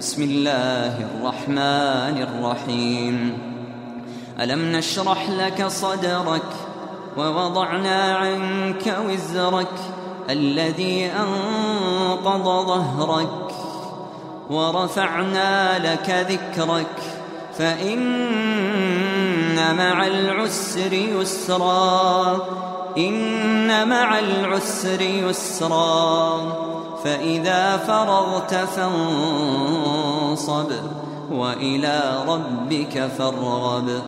بسم الله الرحمن الرحيم. ألم نشرح لك صدرك ووضعنا عنك وزرك الذي أنقض ظهرك ورفعنا لك ذكرك فإن مع العسر يسرا إن مع العسر يسرا فإذا فرغت فانصب وإلى ربك فارغب.